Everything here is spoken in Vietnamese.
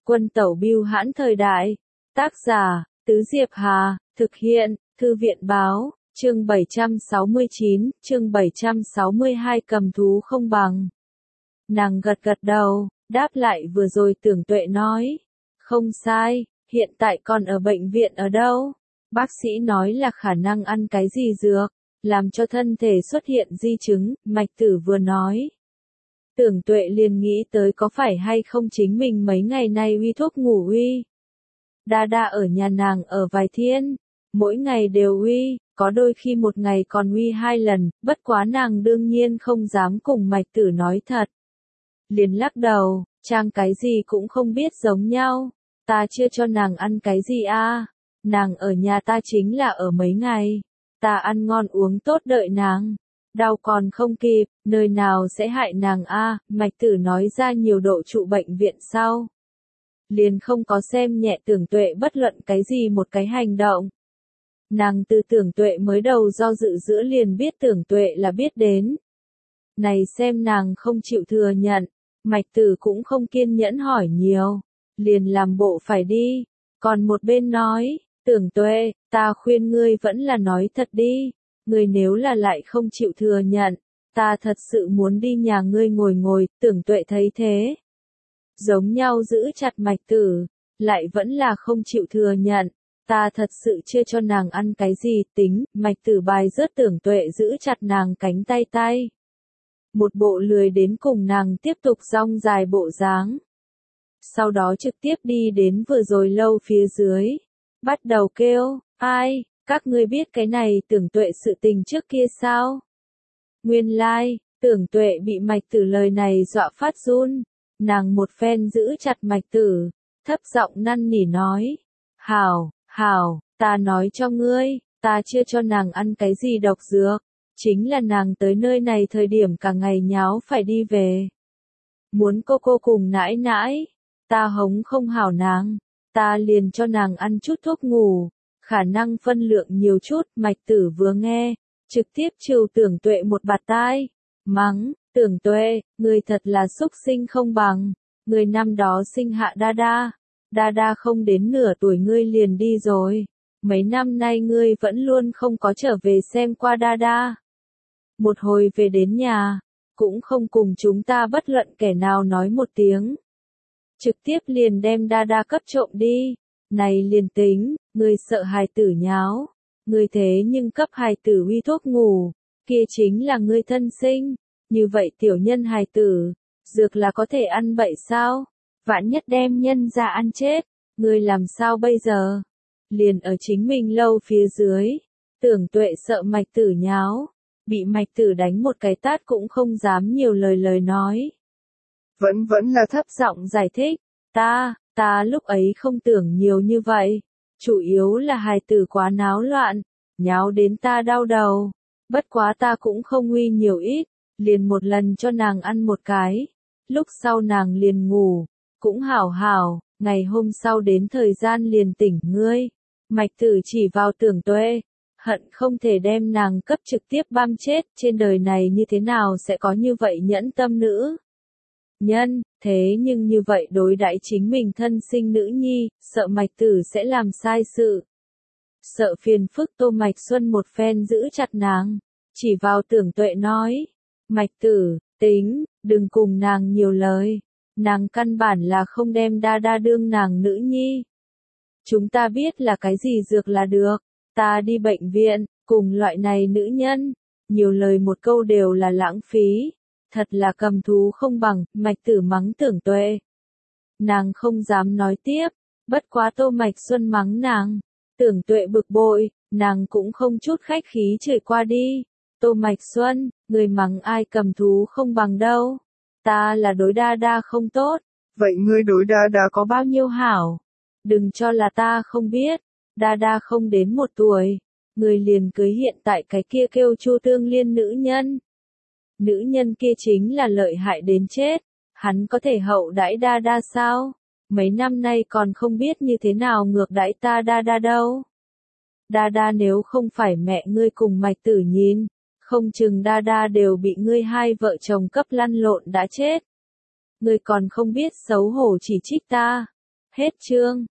Quân tẩu bưu hãn thời đại. Tác giả, Tứ Diệp Hà, thực hiện, Thư viện báo, chương 769, chương 762 cầm thú không bằng. Nàng gật gật đầu, đáp lại vừa rồi Tưởng Tuệ nói. Không sai, hiện tại còn ở bệnh viện ở đâu? Bác sĩ nói là khả năng ăn cái gì dược, làm cho thân thể xuất hiện di chứng, Mạch Tử vừa nói. Tưởng Tuệ liền nghĩ tới có phải hay không chính mình mấy ngày nay uy thuốc ngủ uy. Đa đa ở nhà nàng ở vài thiên, mỗi ngày đều uy, có đôi khi một ngày còn uy 2 lần, bất quá nàng đương nhiên không dám cùng Mạch Tử nói thật. Liền lắc đầu, trang cái gì cũng không biết giống nhau, ta chưa cho nàng ăn cái gì a, nàng ở nhà ta chính là ở mấy ngày, ta ăn ngon uống tốt đợi nàng. Đau còn không kịp, nơi nào sẽ hại nàng a, Mạch Tử nói ra nhiều độ trụ bệnh viện sau. Liền không có xem nhẹ Tưởng Tuệ bất luận cái gì một cái hành động. Nàng từ Tưởng Tuệ mới đầu do dự giữa liền biết Tưởng Tuệ là biết đến. Này xem nàng không chịu thừa nhận, Mạch Tử cũng không kiên nhẫn hỏi nhiều, liền làm bộ phải đi, còn một bên nói, Tưởng Tuệ, ta khuyên ngươi vẫn là nói thật đi. Ngươi nếu là lại không chịu thừa nhận, ta thật sự muốn đi nhà ngươi ngồi ngồi, Tưởng Tuệ thấy thế. Giống nhau giữ chặt Mạch Tử, lại vẫn là không chịu thừa nhận, ta thật sự chưa cho nàng ăn cái gì, tính, Mạch Tử bài rớt Tưởng Tuệ giữ chặt nàng cánh tay. Một bộ lười đến cùng nàng tiếp tục rong dài bộ dáng. Sau đó trực tiếp đi đến vừa rồi lâu phía dưới, bắt đầu kêu, ai? Các ngươi biết cái này Tưởng Tuệ sự tình trước kia sao? Nguyên lai, Tưởng Tuệ bị Mạch Tử lời này dọa phát run, nàng một phen giữ chặt Mạch Tử, thấp giọng năn nỉ nói, hảo, ta nói cho ngươi, ta chưa cho nàng ăn cái gì độc dược, chính là nàng tới nơi này thời điểm cả ngày nháo phải đi về. Muốn cô cùng nãi nãi, ta hống không hảo nàng, ta liền cho nàng ăn chút thuốc ngủ. Khả năng phân lượng nhiều chút, Mạch Tử vừa nghe, trực tiếp trừ Tưởng Tuệ một bạt tai, mắng, Tưởng Tuệ, ngươi thật là xúc sinh không bằng, ngươi năm đó sinh hạ Đa Đa không đến nửa tuổi ngươi liền đi rồi, mấy năm nay ngươi vẫn luôn không có trở về xem qua Đa Đa. Một hồi về đến nhà, cũng không cùng chúng ta bất luận kẻ nào nói một tiếng. Trực tiếp liền đem Đa Đa cấp trộm đi, này liền tính. Ngươi sợ hài tử nháo, ngươi thế nhưng cấp hài tử uy thuốc ngủ, kia chính là ngươi thân sinh, như vậy tiểu nhân hài tử, dược là có thể ăn bậy sao? Vạn nhất đem nhân ra ăn chết, ngươi làm sao bây giờ? Liền ở chính mình lâu phía dưới, Tưởng Tuệ sợ Mạch Tử nháo, bị Mạch Tử đánh một cái tát cũng không dám nhiều lời nói. Vẫn là thấp giọng giải thích, ta lúc ấy không tưởng nhiều như vậy. Chủ yếu là hài tử quá náo loạn, nháo đến ta đau đầu, bất quá ta cũng không uy nhiều ít, liền một lần cho nàng ăn một cái, lúc sau nàng liền ngủ, cũng hảo, ngày hôm sau đến thời gian liền tỉnh ngươi, Mạch Tử chỉ vào Tưởng Tuệ, hận không thể đem nàng cấp trực tiếp băm chết, trên đời này như thế nào sẽ có như vậy nhẫn tâm nữ. Nhân, thế nhưng như vậy đối đãi chính mình thân sinh nữ nhi, sợ Mạch Tử sẽ làm sai sự. Sợ phiền phức Tô Mạch Xuân một phen giữ chặt nàng, chỉ vào Tưởng Tuệ nói, Mạch Tử, tính, đừng cùng nàng nhiều lời, nàng căn bản là không đem Đa Đa đương nàng nữ nhi. Chúng ta biết là cái gì dược là được, ta đi bệnh viện, cùng loại này nữ nhân, nhiều lời một câu đều là lãng phí. Thật là cầm thú không bằng, Mạch Tử mắng Tưởng Tuệ. Nàng không dám nói tiếp, bất quá Tô Mạch Xuân mắng nàng. Tưởng Tuệ bực bội, nàng cũng không chút khách khí chửi qua đi. Tô Mạch Xuân, người mắng ai cầm thú không bằng đâu. Ta là đối Đa Đa không tốt. Vậy ngươi đối Đa Đa có bao nhiêu hảo? Đừng cho là ta không biết. Đa Đa không đến 1 tuổi. Người liền cưới hiện tại cái kia kêu Chu Tương Liên nữ nhân. Nữ nhân kia chính là lợi hại đến chết, hắn có thể hậu đãi Đa Đa sao? Mấy năm nay còn không biết như thế nào ngược đãi ta Đa Đa đâu. Đa Đa nếu không phải mẹ ngươi cùng Mạch Tử nhìn, không chừng Đa Đa đều bị ngươi hai vợ chồng cấp lăn lộn đã chết. Ngươi còn không biết xấu hổ chỉ trích ta. Hết chương.